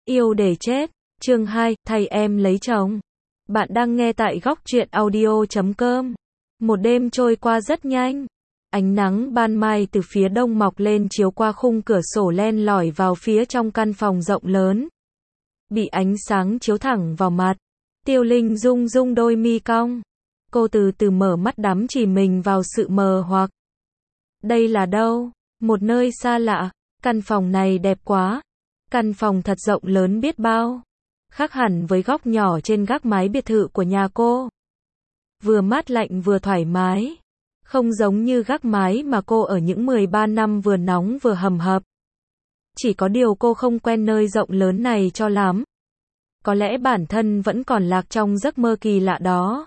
Yêu để chết. Chương 2, thay em lấy chồng. Bạn đang nghe tại góc truyện audio.com. Một đêm trôi qua rất nhanh. Ánh nắng ban mai từ phía đông mọc lên chiếu qua khung cửa sổ len lỏi vào phía trong căn phòng rộng lớn. Bị ánh sáng chiếu thẳng vào mặt. Tiêu Linh rung rung đôi mi cong. Cô từ từ mở mắt đắm chìm mình vào sự mờ hoặc. Đây là đâu? Một nơi xa lạ. Căn phòng này đẹp quá. Căn phòng thật rộng lớn biết bao. Khác hẳn với góc nhỏ trên gác mái biệt thự của nhà cô. Vừa mát lạnh vừa thoải mái. Không giống như gác mái mà cô ở những 13 năm vừa nóng vừa hầm hập. Chỉ có điều cô không quen nơi rộng lớn này cho lắm. Có lẽ bản thân vẫn còn lạc trong giấc mơ kỳ lạ đó.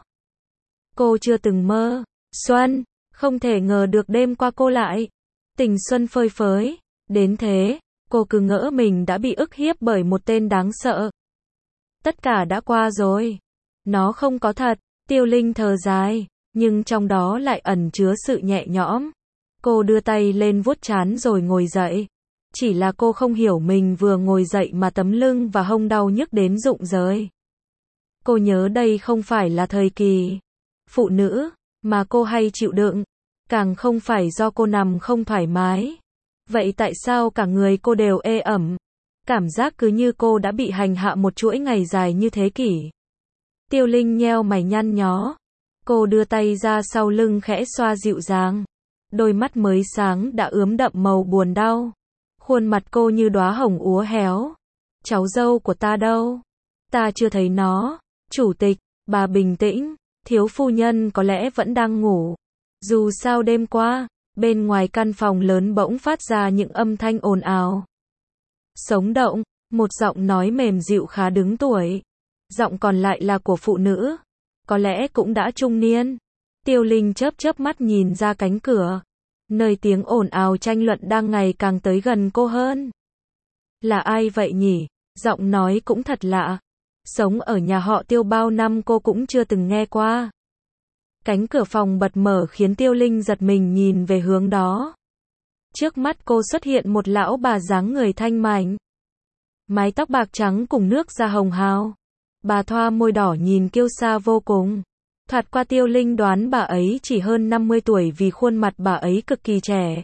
Cô chưa từng mơ xuân, không thể ngờ được đêm qua cô lại tình xuân phơi phới. Đến thế, cô cứ ngỡ mình đã bị ức hiếp bởi một tên đáng sợ. Tất cả đã qua rồi. Nó không có thật. Tiêu Linh thở dài, nhưng trong đó lại ẩn chứa sự nhẹ nhõm. Cô đưa tay lên vuốt trán rồi ngồi dậy. Chỉ là cô không hiểu mình vừa ngồi dậy mà tấm lưng và hông đau nhức đến rụng rời. Cô nhớ đây không phải là thời kỳ phụ nữ mà cô hay chịu đựng. Càng không phải do cô nằm không thoải mái. Vậy tại sao cả người cô đều ê ẩm? Cảm giác cứ như cô đã bị hành hạ một chuỗi ngày dài như thế kỷ. Tiêu Linh nheo mày nhăn nhó. Cô đưa tay ra sau lưng khẽ xoa dịu dàng. Đôi mắt mới sáng đã ướm đậm màu buồn đau. Khuôn mặt cô như đóa hồng úa héo. Cháu dâu của ta đâu? Ta chưa thấy nó. Chủ tịch, bà bình tĩnh. Thiếu phu nhân có lẽ vẫn đang ngủ. Dù sao đêm qua, bên ngoài căn phòng lớn bỗng phát ra những âm thanh ồn ào. Sống động, một giọng nói mềm dịu khá đứng tuổi. Giọng còn lại là của phụ nữ. Có lẽ cũng đã trung niên. Tiêu Linh chớp chớp mắt nhìn ra cánh cửa. Nơi tiếng ồn ào tranh luận đang ngày càng tới gần cô hơn. Là ai vậy nhỉ? Giọng nói cũng thật lạ. Sống ở nhà họ Tiêu bao năm cô cũng chưa từng nghe qua. Cánh cửa phòng bật mở khiến Tiêu Linh giật mình nhìn về hướng đó. Trước mắt cô xuất hiện một lão bà dáng người thanh mảnh. Mái tóc bạc trắng cùng nước da hồng hào. Bà thoa môi đỏ nhìn kiêu sa vô cùng. Thoạt qua Tiêu Linh đoán bà ấy chỉ hơn 50 tuổi vì khuôn mặt bà ấy cực kỳ trẻ.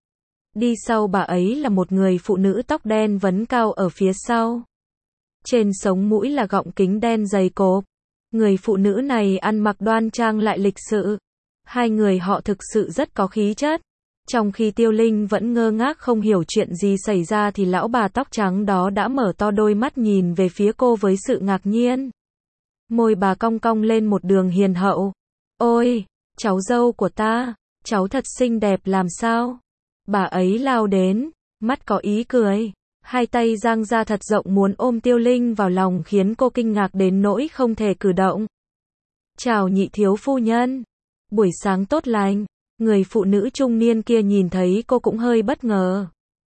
Đi sau bà ấy là một người phụ nữ tóc đen vấn cao ở phía sau. Trên sống mũi là gọng kính đen dày cộp. Người phụ nữ này ăn mặc đoan trang lại lịch sự. Hai người họ thực sự rất có khí chất. Trong khi Tiêu Linh vẫn ngơ ngác không hiểu chuyện gì xảy ra thì lão bà tóc trắng đó đã mở to đôi mắt nhìn về phía cô với sự ngạc nhiên. Môi bà cong cong lên một đường hiền hậu. Ôi, cháu dâu của ta, cháu thật xinh đẹp làm sao? Bà ấy lao đến, mắt có ý cười. Hai tay dang ra thật rộng muốn ôm Tiêu Linh vào lòng khiến cô kinh ngạc đến nỗi không thể cử động. Chào nhị thiếu phu nhân. Buổi sáng tốt lành. Người phụ nữ trung niên kia nhìn thấy cô cũng hơi bất ngờ.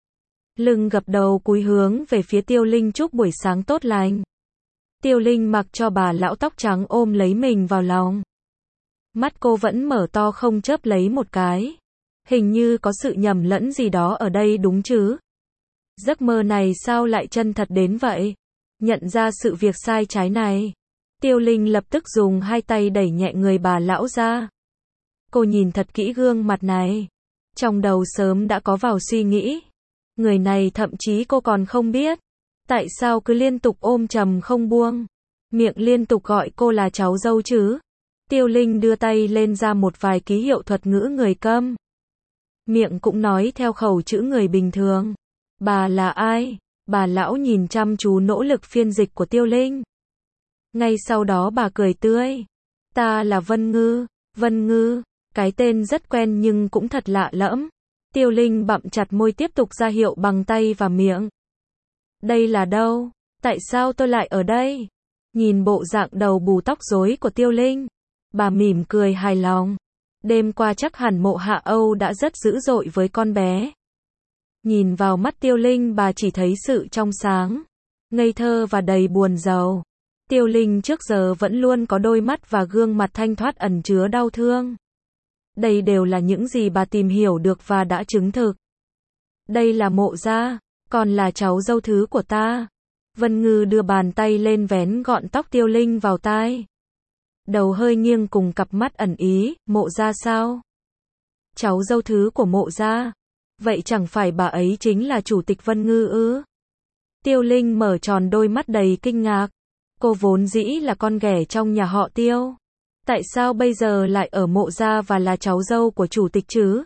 Lưng gập đầu cúi hướng về phía Tiêu Linh chúc buổi sáng tốt lành. Tiêu Linh mặc cho bà lão tóc trắng ôm lấy mình vào lòng. Mắt cô vẫn mở to không chớp lấy một cái. Hình như có sự nhầm lẫn gì đó ở đây đúng chứ? Giấc mơ này sao lại chân thật đến vậy? Nhận ra sự việc sai trái này. Tiêu Linh lập tức dùng hai tay đẩy nhẹ người bà lão ra. Cô nhìn thật kỹ gương mặt này. Trong đầu sớm đã có vào suy nghĩ. Người này thậm chí cô còn không biết. Tại sao cứ liên tục ôm chầm không buông. Miệng liên tục gọi cô là cháu dâu chứ. Tiêu Linh đưa tay lên ra một vài ký hiệu thuật ngữ người câm. Miệng cũng nói theo khẩu chữ người bình thường. Bà là ai? Bà lão nhìn chăm chú nỗ lực phiên dịch của Tiêu Linh. Ngay sau đó bà cười tươi. Ta là Vân Ngư. Vân Ngư. Cái tên rất quen nhưng cũng thật lạ lẫm. Tiêu Linh bặm chặt môi tiếp tục ra hiệu bằng tay và miệng. Đây là đâu? Tại sao tôi lại ở đây? Nhìn bộ dạng đầu bù tóc rối của Tiêu Linh. Bà mỉm cười hài lòng. Đêm qua chắc hẳn Mộ Hạ Âu đã rất dữ dội với con bé. Nhìn vào mắt Tiêu Linh bà chỉ thấy sự trong sáng, ngây thơ và đầy buồn rầu. Tiêu Linh trước giờ vẫn luôn có đôi mắt và gương mặt thanh thoát ẩn chứa đau thương. Đây đều là những gì bà tìm hiểu được và đã chứng thực. Đây là Mộ gia, còn là cháu dâu thứ của ta. Vân Ngư đưa bàn tay lên vén gọn tóc Tiêu Linh vào tai. Đầu hơi nghiêng cùng cặp mắt ẩn ý, Mộ gia sao? Cháu dâu thứ của Mộ gia. Vậy chẳng phải bà ấy chính là chủ tịch Vân Ngư ư? Tiêu Linh mở tròn đôi mắt đầy kinh ngạc. Cô vốn dĩ là con ghẻ trong nhà họ Tiêu. Tại sao bây giờ lại ở Mộ gia và là cháu dâu của chủ tịch chứ?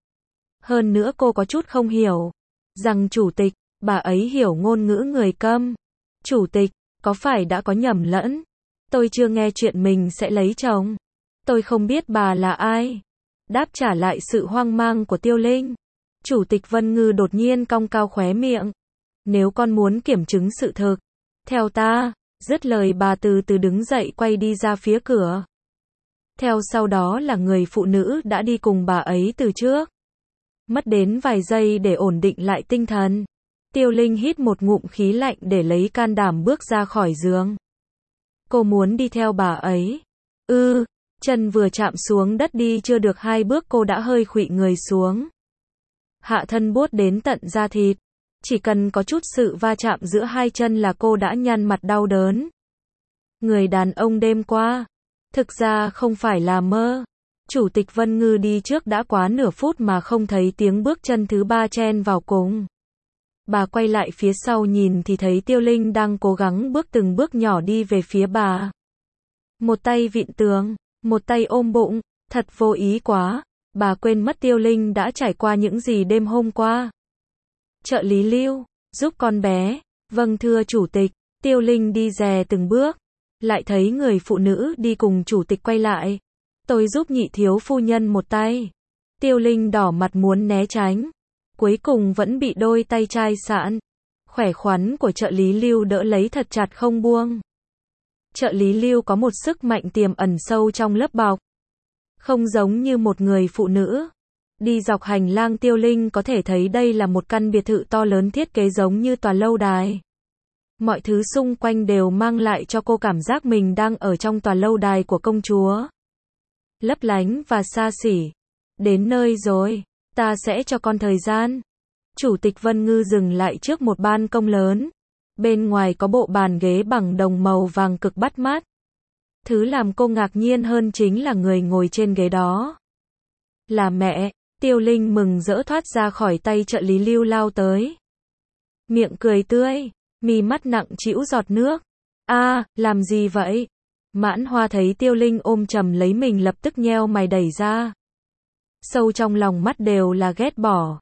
Hơn nữa cô có chút không hiểu. Rằng chủ tịch, bà ấy hiểu ngôn ngữ người câm. Chủ tịch, có phải đã có nhầm lẫn? Tôi chưa nghe chuyện mình sẽ lấy chồng. Tôi không biết bà là ai. Đáp trả lại sự hoang mang của Tiêu Linh. Chủ tịch Vân Ngư đột nhiên cong cao khóe miệng. Nếu con muốn kiểm chứng sự thực, theo ta, dứt lời bà từ từ đứng dậy quay đi ra phía cửa. Theo sau đó là người phụ nữ đã đi cùng bà ấy từ trước. Mất đến vài giây để ổn định lại tinh thần. Tiêu Linh hít một ngụm khí lạnh để lấy can đảm bước ra khỏi giường. Cô muốn đi theo bà ấy. Chân vừa chạm xuống đất đi chưa được 2 bước cô đã hơi khuỵu người xuống. Hạ thân buốt đến tận da thịt. Chỉ cần có chút sự va chạm giữa hai chân là cô đã nhăn mặt đau đớn. Người đàn ông đêm qua. Thực ra không phải là mơ. Chủ tịch Vân Ngư đi trước đã quá nửa phút mà không thấy tiếng bước chân thứ 3 chen vào cùng. Bà quay lại phía sau nhìn thì thấy Tiêu Linh đang cố gắng bước từng bước nhỏ đi về phía bà. Một tay vịn tường, một tay ôm bụng, thật vô ý quá. Bà quên mất Tiêu Linh đã trải qua những gì đêm hôm qua. Trợ lý Lưu, giúp con bé. Vâng thưa chủ tịch. Tiêu Linh đi dè từng bước. Lại thấy người phụ nữ đi cùng chủ tịch quay lại. Tôi giúp nhị thiếu phu nhân một tay. Tiêu Linh đỏ mặt muốn né tránh. Cuối cùng vẫn bị đôi tay chai sạn, khỏe khoắn của trợ lý Lưu đỡ lấy thật chặt không buông. Trợ lý Lưu có một sức mạnh tiềm ẩn sâu trong lớp bọc. Không giống như một người phụ nữ. Đi dọc hành lang Tiêu Linh có thể thấy đây là một căn biệt thự to lớn thiết kế giống như tòa lâu đài. Mọi thứ xung quanh đều mang lại cho cô cảm giác mình đang ở trong tòa lâu đài của công chúa. Lấp lánh và xa xỉ. Đến nơi rồi. Ta sẽ cho con thời gian. Chủ tịch Vân Ngư dừng lại trước một ban công lớn. Bên ngoài có bộ bàn ghế bằng đồng màu vàng cực bắt mắt. Thứ làm cô ngạc nhiên hơn chính là người ngồi trên ghế đó. Là mẹ. Tiêu Linh mừng rỡ thoát ra khỏi tay trợ lý Lưu lao tới. Miệng cười tươi, mi mắt nặng trĩu giọt nước. Làm gì vậy? Mãn Hoa thấy Tiêu Linh ôm chầm lấy mình lập tức nheo mày đẩy ra. Sâu trong lòng mắt đều là ghét bỏ.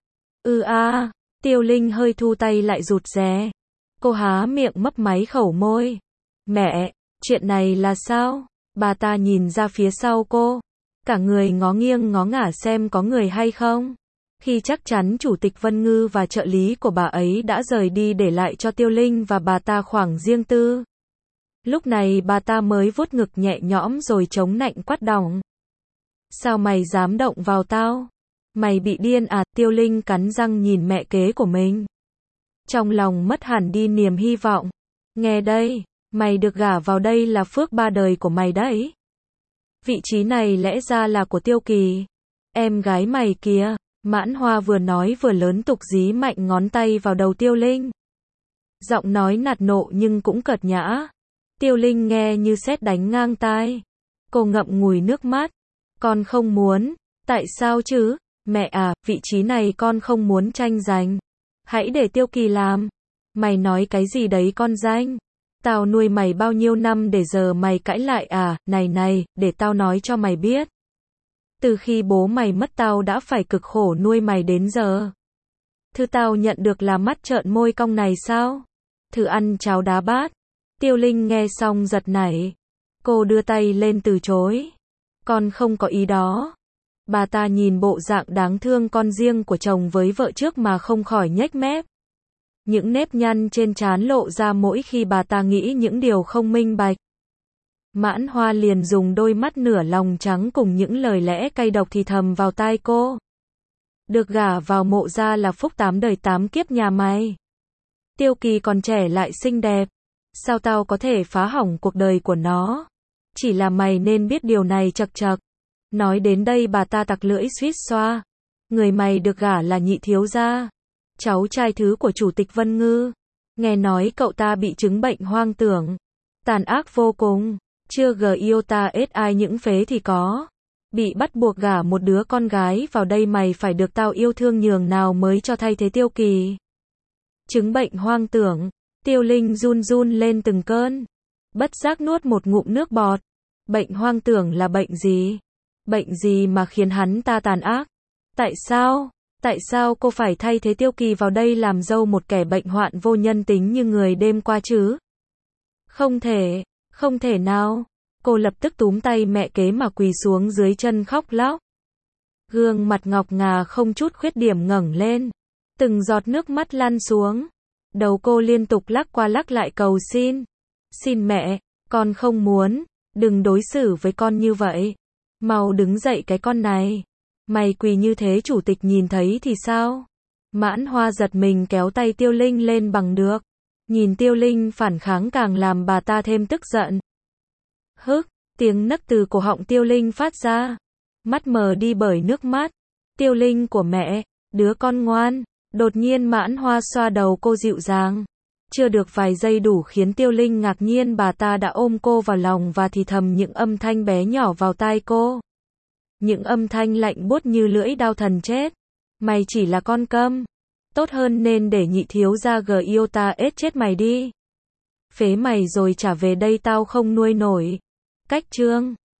Tiêu Linh hơi thu tay lại rụt rè. Cô há miệng mấp máy khẩu môi. Mẹ, chuyện này là sao? Bà ta nhìn ra phía sau cô. Cả người ngó nghiêng ngó ngả xem có người hay không. Khi chắc chắn chủ tịch Vân Ngư và trợ lý của bà ấy đã rời đi để lại cho Tiêu Linh và bà ta khoảng riêng tư. Lúc này bà ta mới vuốt ngực nhẹ nhõm rồi chống nạnh quát đỏng. Sao mày dám động vào tao? Mày bị điên à? Tiêu Linh cắn răng nhìn mẹ kế của mình. Trong lòng mất hẳn đi niềm hy vọng. Nghe đây, mày được gả vào đây là phước 3 đời của mày đấy. Vị trí này lẽ ra là của Tiêu Kỳ. Em gái mày kìa. Mãn Hoa vừa nói vừa lớn tục dí mạnh ngón tay vào đầu Tiêu Linh. Giọng nói nạt nộ nhưng cũng cợt nhã. Tiêu Linh nghe như sét đánh ngang tai. Cô ngậm ngùi nước mắt. Con không muốn. Tại sao chứ? Mẹ à, vị trí này con không muốn tranh giành. Hãy để Tiêu Kỳ làm. Mày nói cái gì đấy con danh? Tao nuôi mày bao nhiêu năm để giờ mày cãi lại à? Này, để tao nói cho mày biết. Từ khi bố mày mất tao đã phải cực khổ nuôi mày đến giờ. Thứ tao nhận được là mắt trợn môi cong này sao? Thử ăn cháo đá bát. Tiêu Linh nghe xong giật nảy. Cô đưa tay lên từ chối. Con không có ý đó. Bà ta nhìn bộ dạng đáng thương con riêng của chồng với vợ trước mà không khỏi nhếch mép. Những nếp nhăn trên trán lộ ra mỗi khi bà ta nghĩ những điều không minh bạch. Mãn Hoa liền dùng đôi mắt nửa lòng trắng cùng những lời lẽ cay độc thì thầm vào tai cô. Được gả vào Mộ gia là phúc 8 đời 8 kiếp nhà mày. Tiêu Kỳ còn trẻ lại xinh đẹp. Sao tao có thể phá hỏng cuộc đời của nó? Chỉ là mày nên biết điều này chậc chậc. Nói đến đây bà ta tặc lưỡi suýt xoa. Người mày được gả là nhị thiếu gia. Cháu trai thứ của chủ tịch Vân Ngư. Nghe nói cậu ta bị chứng bệnh hoang tưởng. Tàn ác vô cùng. Chưa yêu ta ít ai những phế thì có. Bị bắt buộc gả một đứa con gái vào đây mày phải được tao yêu thương nhường nào mới cho thay thế Tiêu Kỳ. Chứng bệnh hoang tưởng. Tiêu Linh run run lên từng cơn. Bất giác nuốt một ngụm nước bọt. Bệnh hoang tưởng là bệnh gì? Bệnh gì mà khiến hắn ta tàn ác? Tại sao? Tại sao cô phải thay thế Tiêu Kỳ vào đây làm dâu một kẻ bệnh hoạn vô nhân tính như người đêm qua chứ? Không thể nào. Cô lập tức túm tay mẹ kế mà quỳ xuống dưới chân khóc lóc. Gương mặt ngọc ngà không chút khuyết điểm ngẩng lên. Từng giọt nước mắt lăn xuống. Đầu cô liên tục lắc qua lắc lại cầu xin. Xin mẹ, con không muốn, đừng đối xử với con như vậy. Mau đứng dậy cái con này. Mày quỳ như thế chủ tịch nhìn thấy thì sao? Mãn Hoa giật mình kéo tay Tiêu Linh lên bằng được. Nhìn Tiêu Linh phản kháng càng làm bà ta thêm tức giận. Hức, tiếng nấc từ cổ họng Tiêu Linh phát ra. Mắt mờ đi bởi nước mắt. Tiêu Linh của mẹ, đứa con ngoan. Đột nhiên Mãn Hoa xoa đầu cô dịu dàng. Chưa được vài giây đủ khiến Tiêu Linh ngạc nhiên, bà ta đã ôm cô vào lòng và thì thầm những âm thanh bé nhỏ vào tai cô. Những âm thanh lạnh buốt như lưỡi dao thần chết. Mày chỉ là con câm. Tốt hơn nên để nhị thiếu gia yêu ta ết chết mày đi. Phế mày rồi trả về đây tao không nuôi nổi. Cách chương